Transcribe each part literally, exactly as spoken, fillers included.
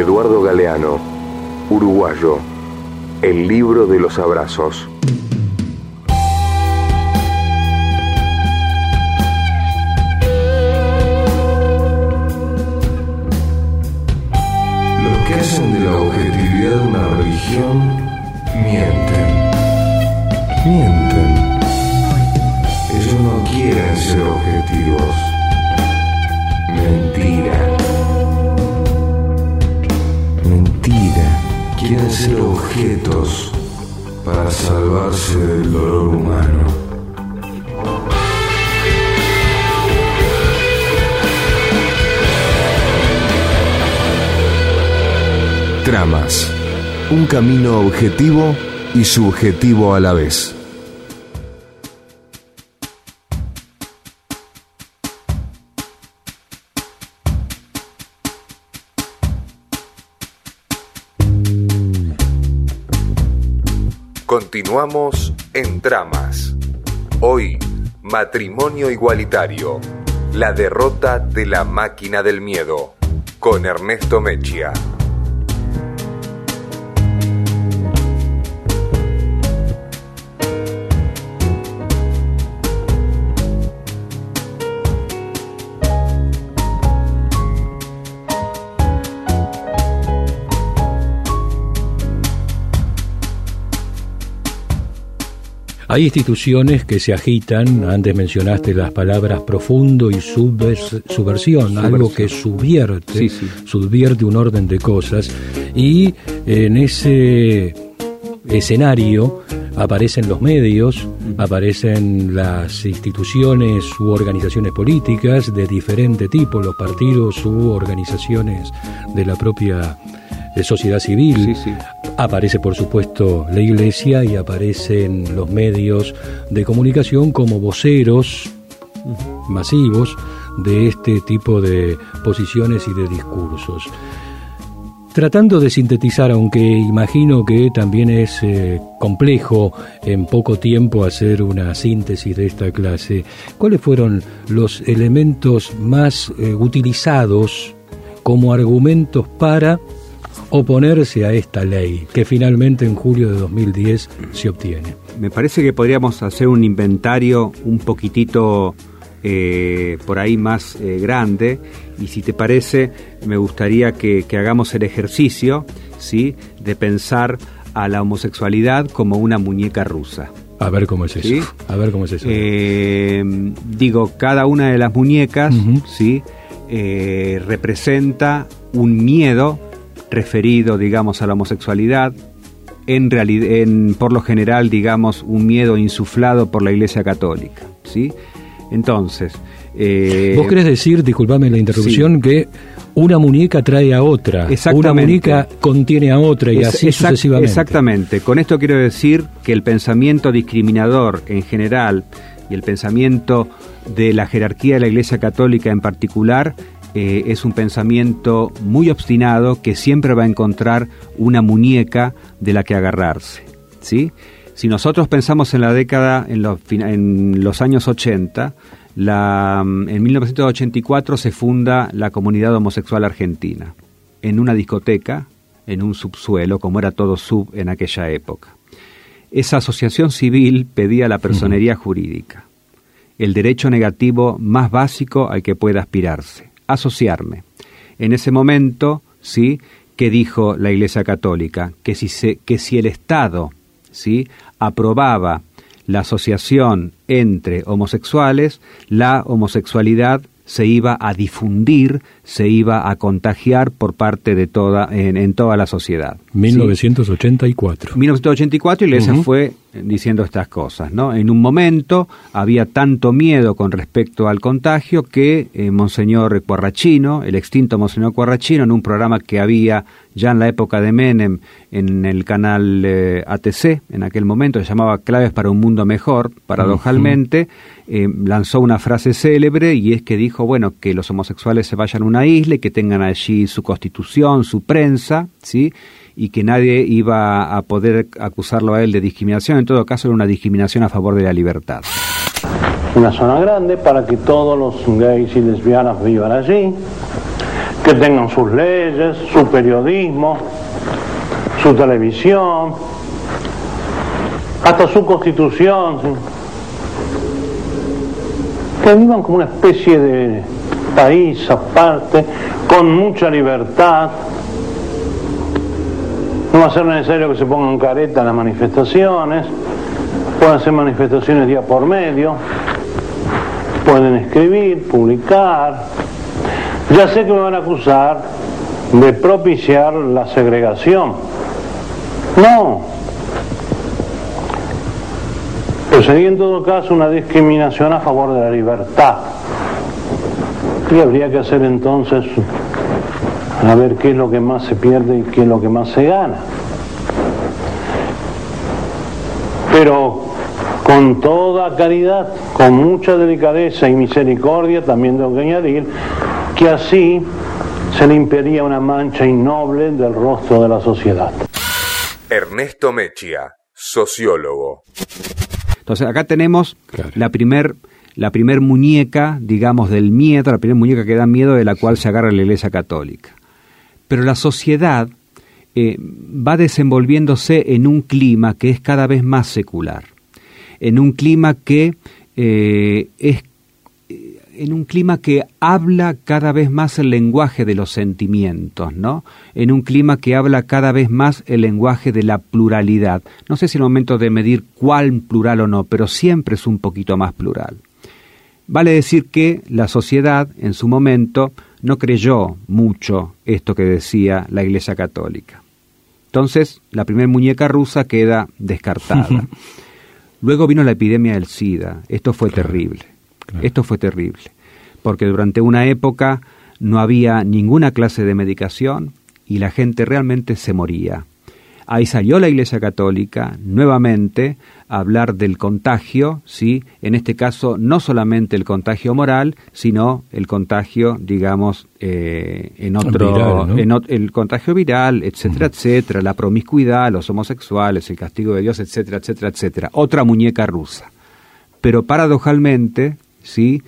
Eduardo Galeano, uruguayo, el libro de los abrazos. Los que hacen de la objetividad una religión mienten. Mienten. Ellos no quieren ser objetivos. Mentira. Mentira. Quieren ser objetos para salvarse del dolor humano. Tramas. Un camino objetivo y subjetivo a la vez. Continuamos en Tramas. Hoy, matrimonio igualitario. La derrota de la máquina del miedo. Con Ernesto Mechia. Hay instituciones que se agitan, antes mencionaste las palabras profundo y subvers, subversión, subversión, algo que subvierte, sí, sí. subvierte un orden de cosas, y en ese escenario aparecen los medios, aparecen las instituciones u organizaciones políticas de diferente tipo, los partidos u organizaciones de la propia de sociedad civil, sí, sí. Aparece por supuesto la iglesia y aparecen los medios de comunicación como voceros masivos de este tipo de posiciones y de discursos. Tratando de sintetizar, aunque imagino que también es eh, complejo en poco tiempo hacer una síntesis de esta clase, ¿cuáles fueron los elementos más eh, utilizados como argumentos para oponerse a esta ley, que finalmente en julio de dos mil diez se obtiene? Me parece que podríamos hacer un inventario un poquitito eh, por ahí más eh, grande, y si te parece, me gustaría que, que hagamos el ejercicio, ¿sí?, de pensar a la homosexualidad como una muñeca rusa. A ver cómo es eso. ¿Sí? A ver cómo es eso. Eh, digo, cada una de las muñecas, uh-huh. ¿sí?, eh, representa un miedo referido, digamos, a la homosexualidad, en realidad, en, por lo general, digamos, un miedo insuflado por la Iglesia Católica, ¿sí? Entonces... Eh, ¿Vos querés decir, disculpame la interrupción, sí, que una muñeca trae a otra, una muñeca contiene a otra y es, así exact, sucesivamente? Exactamente. Con esto quiero decir que el pensamiento discriminador en general y el pensamiento de la jerarquía de la Iglesia Católica en particular Eh, es un pensamiento muy obstinado que siempre va a encontrar una muñeca de la que agarrarse, ¿sí? Si nosotros pensamos en la década, en los, en los años ochenta, la, en mil novecientos ochenta y cuatro se funda la Comunidad Homosexual Argentina, en una discoteca, en un subsuelo, como era todo sub en aquella época. Esa asociación civil pedía la personería uh-huh. jurídica, el derecho negativo más básico al que pueda aspirarse. Asociarme. En ese momento, ¿sí?, ¿qué dijo la Iglesia Católica? Que si, se, que si el Estado, ¿sí?, aprobaba la asociación entre homosexuales, la homosexualidad se iba a difundir, se iba a contagiar por parte de toda, en, en toda la sociedad. mil novecientos ochenta y cuatro. ¿sí? mil novecientos ochenta y cuatro, y la Iglesia uh-huh. fue diciendo estas cosas, ¿no? En un momento había tanto miedo con respecto al contagio que eh, Monseñor Quarrachino, el extinto Monseñor Quarrachino, en un programa que había ya en la época de Menem en el canal eh, A T C, en aquel momento, se llamaba Claves para un Mundo Mejor, paradojalmente, uh-huh. eh, lanzó una frase célebre, y es que dijo, bueno, que los homosexuales se vayan a una isla y que tengan allí su constitución, su prensa, ¿sí?, y que nadie iba a poder acusarlo a él de discriminación. En todo caso, era una discriminación a favor de la libertad. Una zona grande para que todos los gays y lesbianas vivan allí. que tengan sus leyes, su periodismo, su televisión, hasta su constitución, ¿sí? Que vivan como una especie de país aparte, con mucha libertad. No va a ser necesario que se pongan careta en las manifestaciones, pueden hacer manifestaciones día por medio, pueden escribir, publicar. Ya sé que me van a acusar de propiciar la segregación. No. Pero sería en todo caso una discriminación a favor de la libertad. Y habría que hacer entonces a ver qué es lo que más se pierde y qué es lo que más se gana. Pero con toda caridad, con mucha delicadeza y misericordia, también tengo que añadir que así se limpiaría una mancha innoble del rostro de la sociedad. Ernesto Mechia, sociólogo. Entonces acá tenemos claro. la primer la primer muñeca, digamos, del miedo, la primera muñeca que da miedo, de la cual se agarra la Iglesia Católica. Pero la sociedad eh, va desenvolviéndose en un clima que es cada vez más secular, en un clima que eh, es en un clima que habla cada vez más el lenguaje de los sentimientos, ¿no? En un clima que habla cada vez más el lenguaje de la pluralidad. No sé si es el momento de medir cuál plural o no, pero siempre es un poquito más plural. Vale decir que la sociedad, en su momento, no creyó mucho esto que decía la Iglesia Católica. Entonces, la primera muñeca rusa queda descartada. Luego vino la epidemia del SIDA. Esto fue claro. terrible. Claro. Esto fue terrible, porque durante una época no había ninguna clase de medicación y la gente realmente se moría. Ahí salió la Iglesia Católica nuevamente a hablar del contagio, ¿sí? En este caso no solamente el contagio moral, sino el contagio, digamos, eh, en otro, viral, ¿no? en o, el contagio viral, etcétera, uh-huh. etcétera, la promiscuidad, los homosexuales, el castigo de Dios, etcétera, etcétera, etcétera. Otra muñeca rusa. Pero paradojalmente, ¿sí?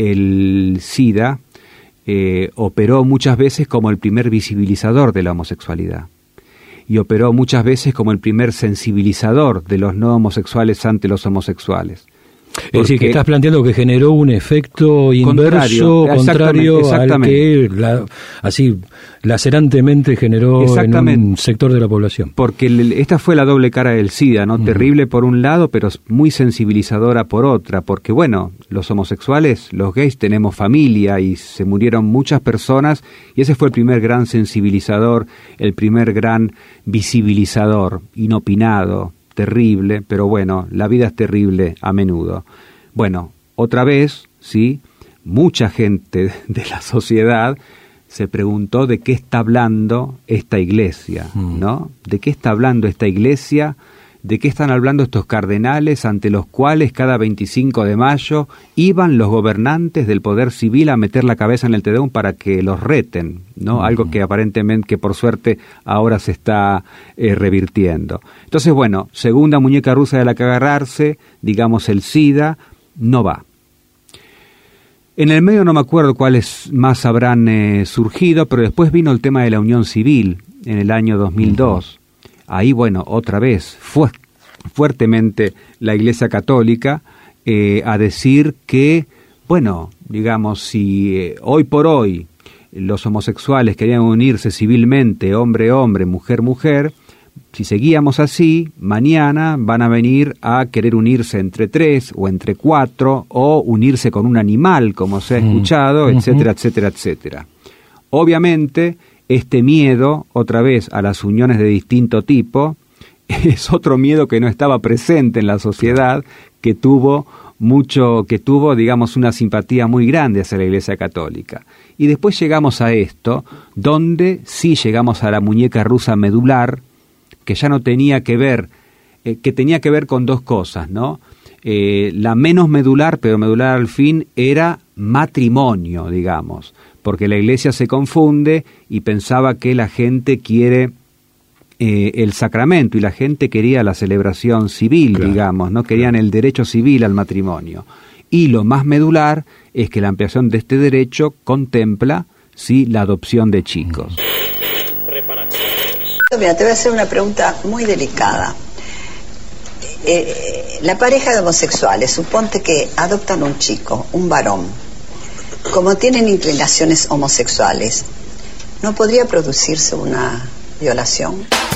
El SIDA eh, operó muchas veces como el primer visibilizador de la homosexualidad y operó muchas veces como el primer sensibilizador de los no homosexuales ante los homosexuales. Es decir, que estás planteando que generó un efecto inverso, contrario, contrario exactamente, exactamente. al que la, así lacerantemente generó en un sector de la población. Porque el, esta fue la doble cara del SIDA, ¿no? Uh-huh. Terrible por un lado, pero muy sensibilizadora por otra, porque bueno, los homosexuales, los gays tenemos familia y se murieron muchas personas y ese fue el primer gran sensibilizador, el primer gran visibilizador, inopinado, terrible, pero bueno, la vida es terrible a menudo. Bueno, otra vez, ¿sí? Mucha gente de la sociedad se preguntó de qué está hablando esta iglesia, ¿no? ¿De qué está hablando esta iglesia? ¿De qué están hablando estos cardenales ante los cuales cada veinticinco de mayo iban los gobernantes del poder civil a meter la cabeza en el Te Deum para que los reten, ¿no? Uh-huh. Algo que aparentemente, que por suerte ahora se está eh, revirtiendo. Entonces, bueno, segunda muñeca rusa de la que agarrarse, digamos el SIDA, no va. En el medio no me acuerdo cuáles más habrán eh, surgido, pero después vino el tema de la unión civil en el año dos mil dos. Uh-huh. Ahí, bueno, otra vez, fue fuertemente la Iglesia Católica eh, a decir que, bueno, digamos, si eh, hoy por hoy los homosexuales querían unirse civilmente, hombre-hombre, mujer-mujer, si seguíamos así, mañana van a venir a querer unirse entre tres o entre cuatro o unirse con un animal, como se ha escuchado, uh-huh. etcétera, etcétera, etcétera. Obviamente, este miedo, otra vez, a las uniones de distinto tipo, es otro miedo que no estaba presente en la sociedad, que tuvo mucho, que tuvo, digamos, una simpatía muy grande hacia la Iglesia Católica. Y después llegamos a esto, donde sí llegamos a la muñeca rusa medular, que ya no tenía que ver, eh, que tenía que ver con dos cosas, ¿no? Eh, la menos medular, pero medular al fin, era matrimonio, digamos, porque la Iglesia se confunde y pensaba que la gente quiere eh, el sacramento y la gente quería la celebración civil, claro, digamos, no querían claro. el derecho civil al matrimonio. Y lo más medular es que la ampliación de este derecho contempla, ¿sí?, la adopción de chicos. Mira, te voy a hacer una pregunta muy delicada. Eh, la pareja de homosexuales, suponte que adoptan un chico, un varón, como tienen inclinaciones homosexuales, ¿no podría producirse una violación?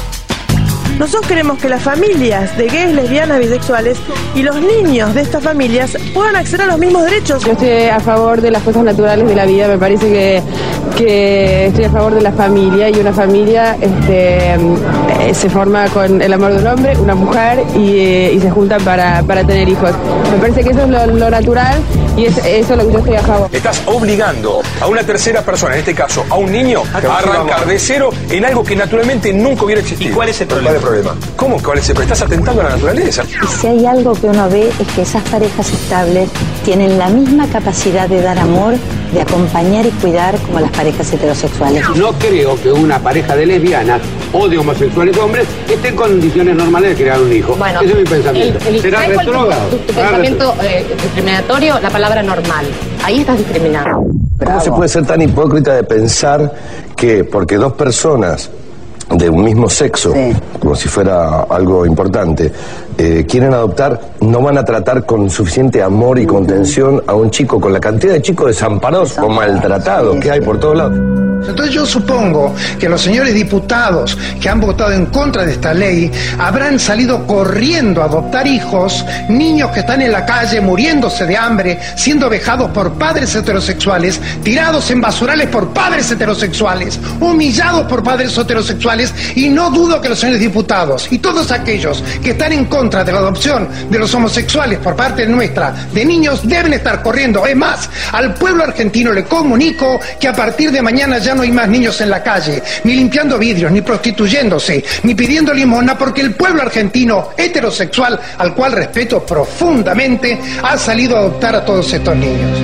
Nosotros queremos que las familias de gays, lesbianas, bisexuales y los niños de estas familias puedan acceder a los mismos derechos. Yo estoy a favor de las cosas naturales de la vida, me parece que, que estoy a favor de la familia, y una familia este, eh, se forma con el amor de un hombre, una mujer, y, eh, y se juntan para, para tener hijos. Me parece que eso es lo, lo natural, y es, eso es lo que yo estoy a favor. Estás obligando a una tercera persona, en este caso a un niño, a arrancar de cero en algo que naturalmente nunca hubiera existido. ¿Y cuál es el problema? problema? ¿Cómo? ¿Cuál es el problema? Estás atentando a la naturaleza. Y si hay algo que uno ve es que esas parejas estables tienen la misma capacidad de dar amor, de acompañar y cuidar como las parejas heterosexuales. No creo que una pareja de lesbianas o de homosexuales hombres esté en condiciones normales de crear un hijo. Bueno, ese es mi pensamiento. El, el, ¿Será retrógrado? Tu, tu, tu pensamiento eh, discriminatorio, la palabra normal. Ahí estás discriminando. ¿Cómo se puede ser tan hipócrita de pensar que porque dos personas de un mismo sexo, sí, como si fuera algo importante, eh, quieren adoptar, no van a tratar con suficiente amor y contención a un chico, con la cantidad de chicos desamparados o maltratados que hay por todos lados? Entonces yo supongo que los señores diputados que han votado en contra de esta ley habrán salido corriendo a adoptar hijos, niños que están en la calle muriéndose de hambre, siendo vejados por padres heterosexuales, tirados en basurales por padres heterosexuales, humillados por padres heterosexuales, y no dudo que los señores diputados y todos aquellos que están en contra de la adopción de los homosexuales por parte nuestra de niños deben estar corriendo. Es más, al pueblo argentino le comunico que a partir de mañana ya no hay más niños en la calle, ni limpiando vidrios, ni prostituyéndose, ni pidiendo limosna, porque el pueblo argentino heterosexual, al cual respeto profundamente, ha salido a adoptar a todos estos niños.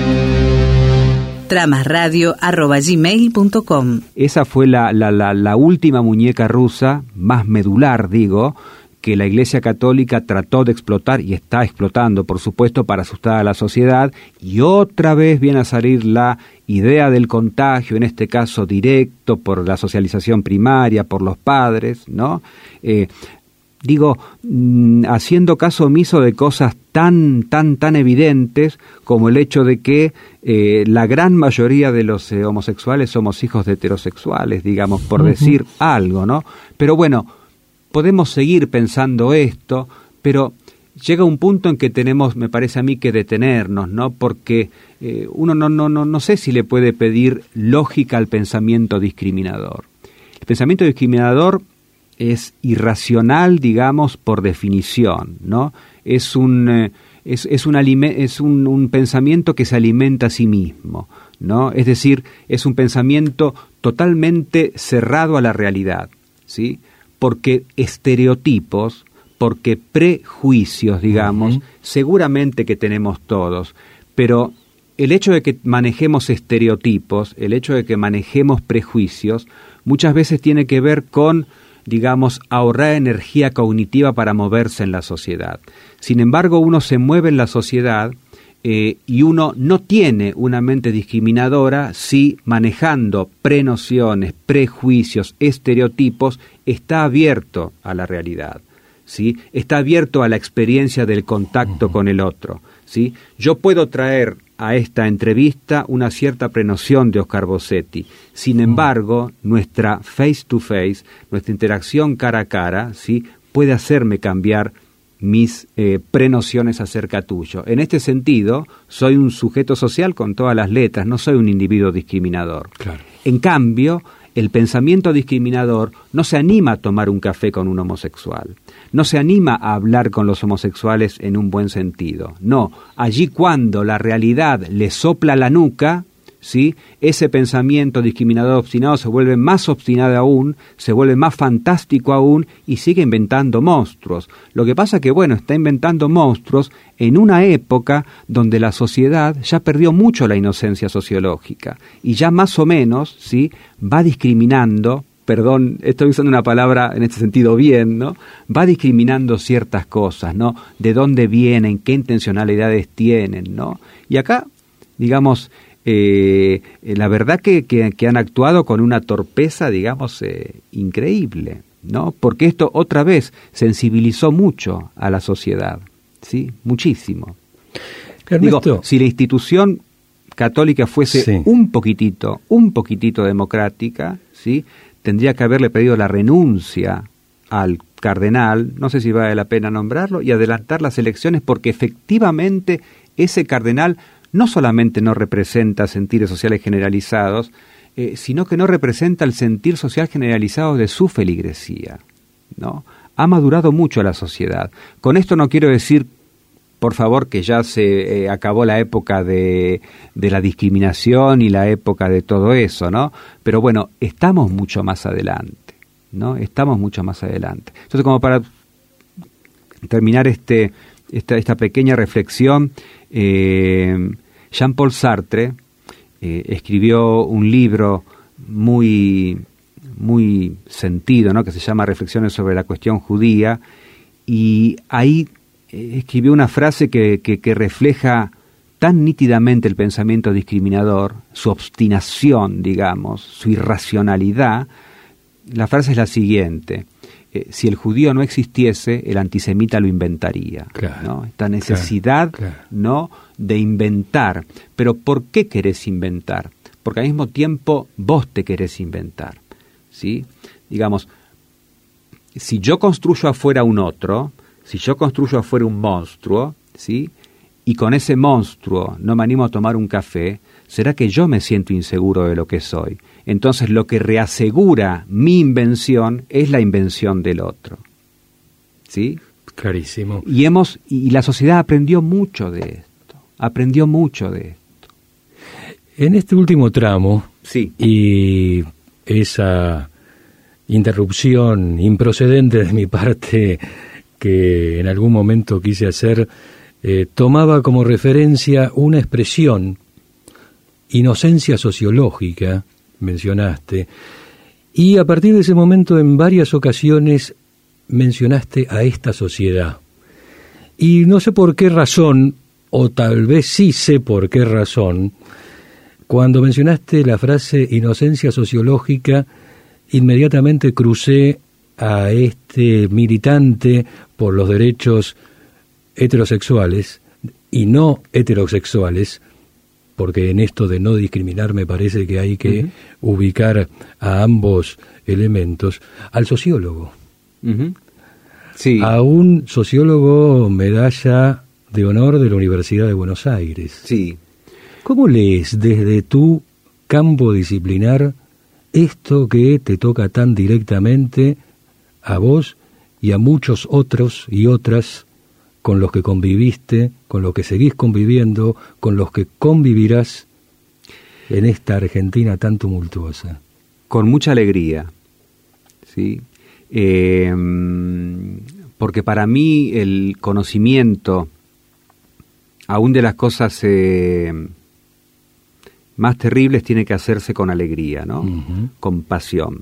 tramasradio arroba gmail punto com. Esa fue la, la, la, la última muñeca rusa, más medular, digo, que la Iglesia Católica trató de explotar y está explotando, por supuesto, para asustar a la sociedad, y otra vez viene a salir la idea del contagio, en este caso directo, por la socialización primaria, por los padres, ¿no? Eh, digo, mmm, haciendo caso omiso de cosas tan, tan, tan evidentes como el hecho de que eh, la gran mayoría de los eh, homosexuales somos hijos de heterosexuales, digamos, por uh-huh. decir algo, ¿no? Pero bueno, podemos seguir pensando esto, pero llega un punto en que tenemos, me parece a mí, que detenernos, ¿no? Porque eh, uno no, no, no, no sé si le puede pedir lógica al pensamiento discriminador. El pensamiento discriminador es irracional, digamos, por definición, ¿no? Es un, eh, es, es, un, es un, un pensamiento que se alimenta a sí mismo, ¿no? Es decir, es un pensamiento totalmente cerrado a la realidad, ¿sí? Porque estereotipos, porque prejuicios, digamos, uh-huh. seguramente que tenemos todos, pero el hecho de que manejemos estereotipos, el hecho de que manejemos prejuicios, muchas veces tiene que ver con, digamos, ahorrar energía cognitiva para moverse en la sociedad. Sin embargo, uno se mueve en la sociedad eh, y uno no tiene una mente discriminadora si manejando prenociones, prejuicios, estereotipos, está abierto a la realidad, ¿sí? Está abierto a la experiencia del contacto uh-huh. con el otro, ¿sí? Yo puedo traer a esta entrevista una cierta prenoción de Oscar Bossetti. Sin embargo, nuestra face to face, nuestra interacción cara a cara, ¿sí? puede hacerme cambiar mis eh, prenociones acerca tuyo. En este sentido, soy un sujeto social con todas las letras, no soy un individuo discriminador. Claro. En cambio, el pensamiento discriminador no se anima a tomar un café con un homosexual, no se anima a hablar con los homosexuales en un buen sentido. No, allí cuando la realidad le sopla la nuca, ¿sí? ese pensamiento discriminador obstinado se vuelve más obstinado aún, se vuelve más fantástico aún y sigue inventando monstruos. Lo que pasa que, bueno, está inventando monstruos en una época donde la sociedad ya perdió mucho la inocencia sociológica y ya más o menos, ¿sí? va discriminando, perdón, estoy usando una palabra en este sentido bien, ¿no? va discriminando ciertas cosas, ¿no? De dónde vienen, qué intencionalidades tienen, ¿no? Y acá, digamos, eh, la verdad que, que, que han actuado con una torpeza, digamos, eh, increíble, ¿no? Porque esto otra vez sensibilizó mucho a la sociedad, ¿sí? Muchísimo. Ernesto. Digo, si la institución católica fuese sí. un poquitito, un poquitito democrática, ¿sí? Tendría que haberle pedido la renuncia al cardenal, no sé si vale la pena nombrarlo, y adelantar las elecciones, porque efectivamente ese cardenal no solamente no representa sentires sociales generalizados, eh, sino que no representa el sentir social generalizado de su feligresía, ¿no? Ha madurado mucho la sociedad. Con esto no quiero decir, por favor, que ya se eh, acabó la época de, de la discriminación y la época de todo eso, ¿no? Pero bueno, estamos mucho más adelante, ¿no? Estamos mucho más adelante. Entonces, como para terminar este esta, esta pequeña reflexión, eh, Jean-Paul Sartre eh, escribió un libro muy, muy sentido, ¿no? Que se llama Reflexiones sobre la cuestión judía, y ahí escribió una frase que, que, que refleja tan nítidamente el pensamiento discriminador, su obstinación, digamos, su irracionalidad. La frase es la siguiente: eh, si el judío no existiese, el antisemita lo inventaría. Claro, ¿no? Esta necesidad, claro, claro. ¿no? de inventar. Pero ¿por qué querés inventar? Porque al mismo tiempo vos te querés inventar, ¿sí? Digamos, si yo construyo afuera un otro, si yo construyo afuera un monstruo, ¿sí? Y con ese monstruo no me animo a tomar un café, será que yo me siento inseguro de lo que soy. Entonces lo que reasegura mi invención es la invención del otro, ¿sí? Clarísimo. Y hemos y la sociedad aprendió mucho de esto, aprendió mucho de esto. En este último tramo, sí. y esa interrupción improcedente de mi parte que en algún momento quise hacer, eh, tomaba como referencia una expresión, inocencia sociológica, mencionaste, y a partir de ese momento en varias ocasiones mencionaste a esta sociedad. Y no sé por qué razón, o tal vez sí sé por qué razón, cuando mencionaste la frase inocencia sociológica, inmediatamente crucé a este militante por los derechos heterosexuales y no heterosexuales, porque en esto de no discriminar me parece que hay que uh-huh. ubicar a ambos elementos, al sociólogo. Uh-huh. Sí. A un sociólogo medalla de honor de la Universidad de Buenos Aires. Sí. ¿Cómo lees desde tu campo disciplinar esto que te toca tan directamente a vos y a muchos otros y otras con los que conviviste, con los que seguís conviviendo, con los que convivirás en esta Argentina tan tumultuosa? Con mucha alegría, ¿sí? Eh, porque para mí el conocimiento, aún de las cosas eh, más terribles, tiene que hacerse con alegría, ¿no? Uh-huh. Con pasión.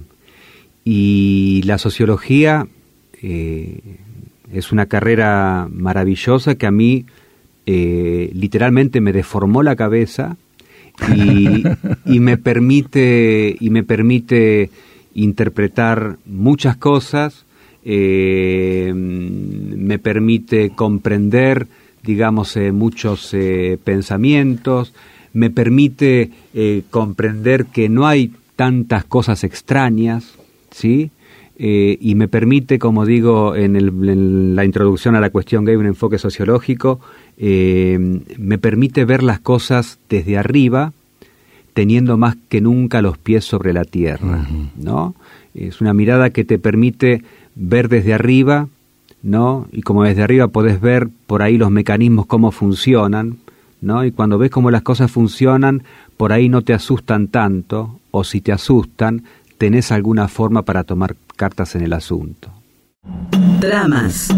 Y la sociología eh, es una carrera maravillosa que a mí eh, literalmente me deformó la cabeza y, y me permite y me permite interpretar muchas cosas, eh, me permite comprender, digamos, eh, muchos eh, pensamientos, me permite eh, comprender que no hay tantas cosas extrañas, ¿sí? Eh, y me permite, como digo en, el, en la introducción a la cuestión gay, un enfoque sociológico, eh, me permite ver las cosas desde arriba, teniendo más que nunca los pies sobre la tierra, uh-huh. ¿no? Es una mirada que te permite ver desde arriba, ¿no? Y como desde arriba podés ver por ahí los mecanismos, cómo funcionan, ¿no? Y cuando ves cómo las cosas funcionan, por ahí no te asustan tanto, o si te asustan, tenés alguna forma para tomar cartas en el asunto. Dramas.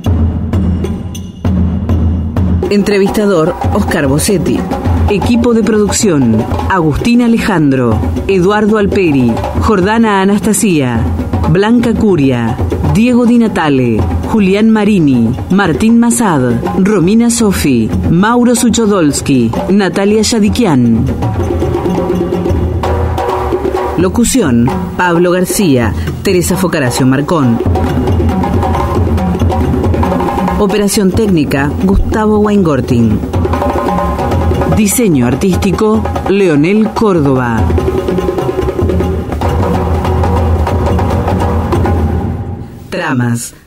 Entrevistador Oscar Bossetti. Equipo de producción: Agustín Alejandro, Eduardo Alperi, Jordana Anastasia, Blanca Curia, Diego Di Natale, Julián Marini, Martín Massad, Romina Sofi, Mauro Suchodolski, Natalia Yadikian. Locución: Pablo García, Teresa Focaracio Marcón. Operación técnica: Gustavo Weingorting. Diseño artístico: Leonel Córdoba. Tramas,